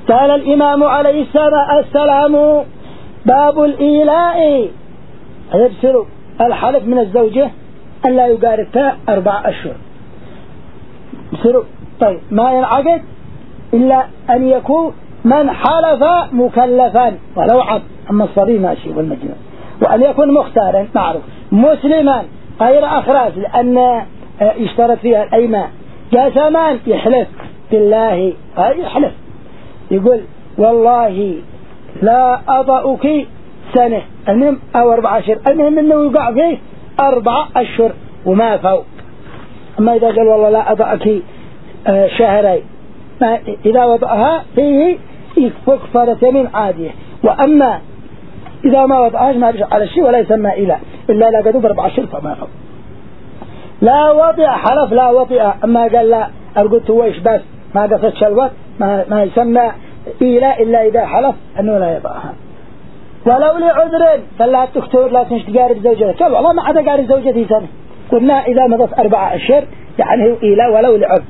قال الإمام عليه السلام باب الإيلاء يبصر الحلف من الزوجة أن لا يقاربها 4 أشهر. بصر طيب ما ينعقد إلا أن يكون من حلف مكلفا ولو عبد، أما الصبي ماشي والمجنون، وأن يكون مختارا معروف مسلما غير أخراج لأن يشترط فيها الأيمان. جاسمان يحلف بالله، يحلف يقول والله لا أضعك سنة المهم أو 4 أشهر، المهم أنه يقع فيه 4 أشهر وما فوق. أما إذا قال والله لا أضعك شهرين، إذا وضعها فيه كفارة يمين عادية. وأما إذا ما وضعهاش ما بيش على الشيء ولا يسمى إلا لا قدوب 4 أشهر فما فوق. لا وطئ حلف لا وطئ، أما قال لا أرقدت ويش بس ما قصد شلوت ما يسمى إيلاء إلا إذا حلف أنه لا يضعها. ولو لعذر فلا تكتور لا تقارب زوجتك، قال والله ما عاد أقارب زوجتي سنة، قلنا إذا مضت 4 أشهر يعني هو إيلاء ولو لعذر.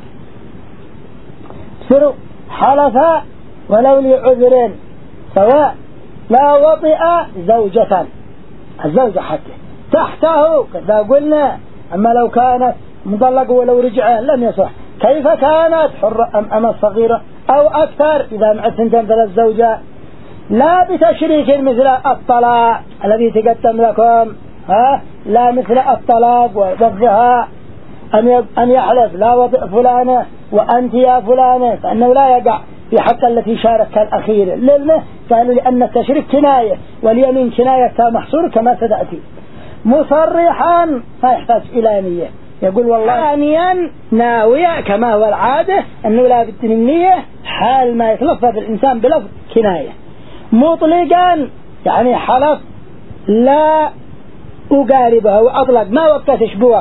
سروا حلف ولو لعذر سواء لا وطئ زوجة، الزوجة حتى تحته كذا قلنا. أما لو كانت مطلقة ولو رجع لم يصح. كيف كانت حرة أم الصغيرة أو أكثر إذا مع 2 3 زوجات، لا بتشريك مثل الطلاق الذي تقدم لكم، لا مثل الطلاق وضفها أن يحلف لا وطئ فلانة وأنت يا فلانة، فأنه لا يقع في حق التي شارك الأخير للمه. قالوا لأن التشريك كناية واليمين كناية محصور كما ستأتي. مصرحا ما يحتاج إلى نية، يقول والله ثانيا ناوية كما هو العادة أنه لا بد من نية حال ما يتلفظ الإنسان بلفظ كناية. مطلقا يعني حلف لا أقاربها وأطلق ما وقتش بوقت،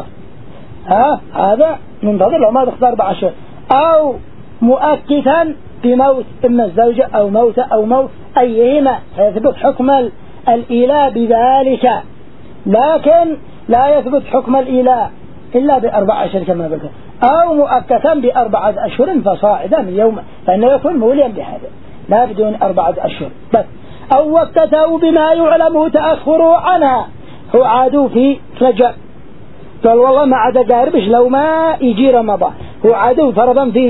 هذا منتظر لو ما تختار 4 أشهر. أو مؤكدا بموت إما الزوجة أو موت أو موت أيهما فيثبت حكم الإيلاء بذلك، لكن لا يثبت حكم الإيلاء إلا ب4 أشهر كما قلت، أو مؤكدا ب4 أشهر فصاعدا من يوم، فإنه يكون موليا بهذا لا بدون 4 أشهر بس. أو وقته بما يعلم تأخر عنها، هو عادوا في رجع قال والله ما عاد قاربش لو ما يجي رمضان، هو عادوا فرضا في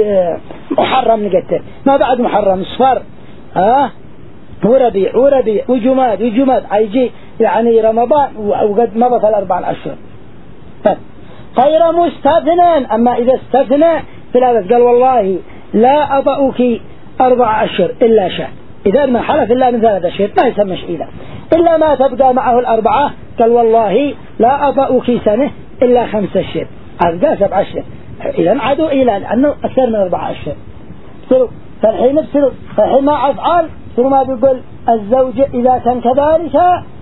محرم نقتل ما بعد محرم صفر وربيع وجماد هيجي يعني رمضان وقد مضت 4 أشهر غير مستثنى. أما إذا استثنى فلا قال والله لا أضعك 4 أشهر إلا شهر، إذا ما حلف إلا من 3 أشهر ما يسمى إيلاء إلا ما تبقى معه 4. قال والله لا أضعك سنة إلا 5 أشهر، أبقى 7 أشهر، إذا عادوا إيلاء لأنه أكثر من 4 أشهر. فالحين ما أفعل ما بيقول الزوجة إذا كان كذلك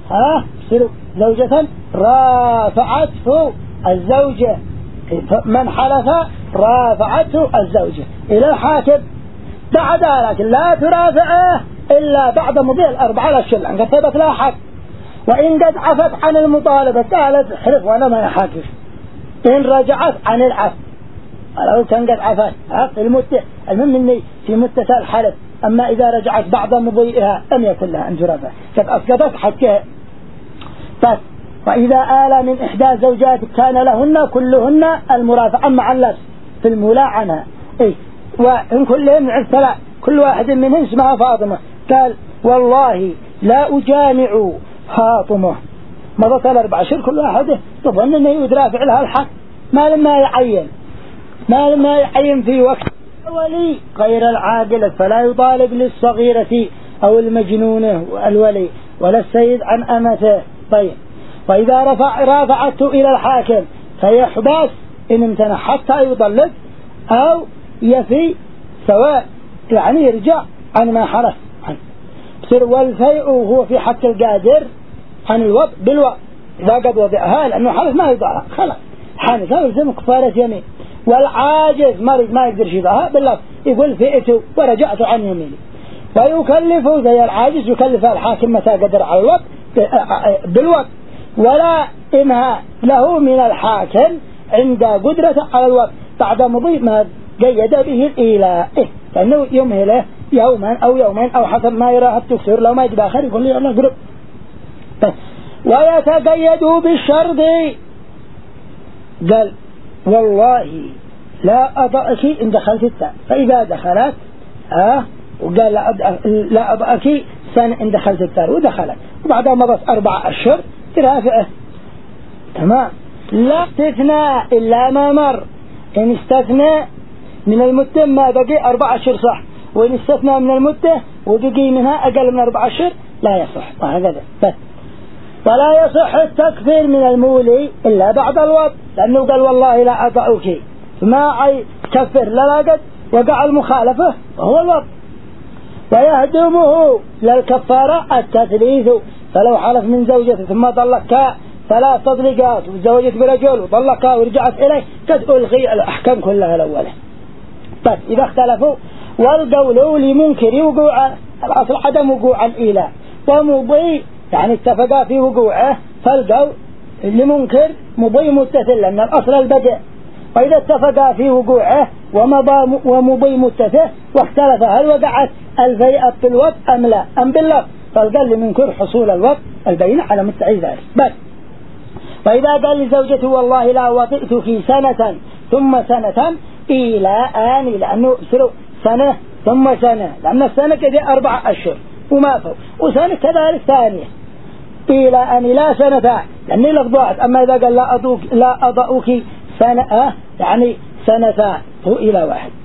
زوجة رافعته الزوجة، من حلف رافعته الزوجة إلى الحاكم بعد ذلك لا ترافعه إلا بعد مضي 4 أشهر لأن قد ثبت لها حق. وإن قد عفت عن المطالبة قالت حلف وأنا ما يحاكف، إن رجعت عن العفو ولو كان قد عفت في المدة المهم إني في مدة الحلف. أما إذا رجعت بعد مضيئها لم يكن لها أن ترافع قد أسقطت حقها. وإذا آل من إحدى زوجات كان لهن كلهن المرافعة مع اللبس في الملاعنة، وإن كلهم عرسلا كل واحد منهم اسمها فاطمة، قال والله لا أجامع فاطمة مضت 4 أشهر كل واحد تظن أنه يدرافع لها الحق ما لما يعين في وقت ولي غير العاقلة فلا يطالب للصغيرة أو المجنونة الولي ولا السيد عن أمته. طيب وإذا رافعته إلى الحاكم فيحبس إن امتنع حتى يطلق أو يفي سواء يعني يرجع عن ما حرف عنه. والفيء هو في حق القادر عن الوضع بالوضع إذا قد وضعها لأنه حرف ما يضعها خلاص حانثها يلزم كفارة يمين. والعاجز مرض ما يقدر يضعها بالله يقول فئته ورجعت عن يميني. ويكلفه زي العاجز يكلف الحاكم متى قدر على الوضع بالوضع ولا إنها له من الحاكم عند قدرة على الوضع بعد مضي ما قيد به الإيلاء لأنه يمهله يوما أو يومين أو حسب ما يراه الدكتور. لو ما يجب آخر يقول لي أنا قرب. ويتقيد بالشرط. قال والله لا أضعك إن دخلت التاء، فإذا دخلت وقال لا أضعك سنة إن دخلت التاء ودخلت، وبعدها مضت 4 أشهر ترافعه. تمام. لا استثناء إلا ما مر. إن استثنى من المدة ما بقي 4 أشهر صح، وإن استثنى من المدة وبقي منها أقل من 4 أشهر لا يصح. وهكذا بس. ولا يصح التكفير من المولي إلا بعد الوضع، لأنه قال والله لا أضعك، ما كفر لا قد وقع المخالفة وهو الوضع. ويهدمه للكفارة التثليث، فلو حلف من زوجته ثم طلقها 3 تطليقات وتزوجت برجل وطلقها ورجعت إليه قد ألغي الأحكام كلها الأولى. طيب إذا اختلفوا والقول لمنكر وقوع الأصل عدم وقوع الإيلاء، ومضي يعني اتفقا في وقوعه، فالقول لمنكر مضي متصل لأن الأصل البدء. وإذا اتفقا في وقوعه ومضي متصل واختلف هل وقعت الفيئة بالوضع أم لا أم باللفظ، فالقول لمنكر حصول الوضع البينة على مستعي ذلك بس. وإذا قال لزوجته والله لا وطئتك سنة ثم سنة إيلاءان، لأنه سروا سنة ثم سنة، لأن السنة كذا 4 أشهر وما فوق، وسنة كذلك ثانية إيلاءان لا سنة، لأنه لفظات. أما إذا قال لا أضعك سنة يعني سنتان هو إلى واحد.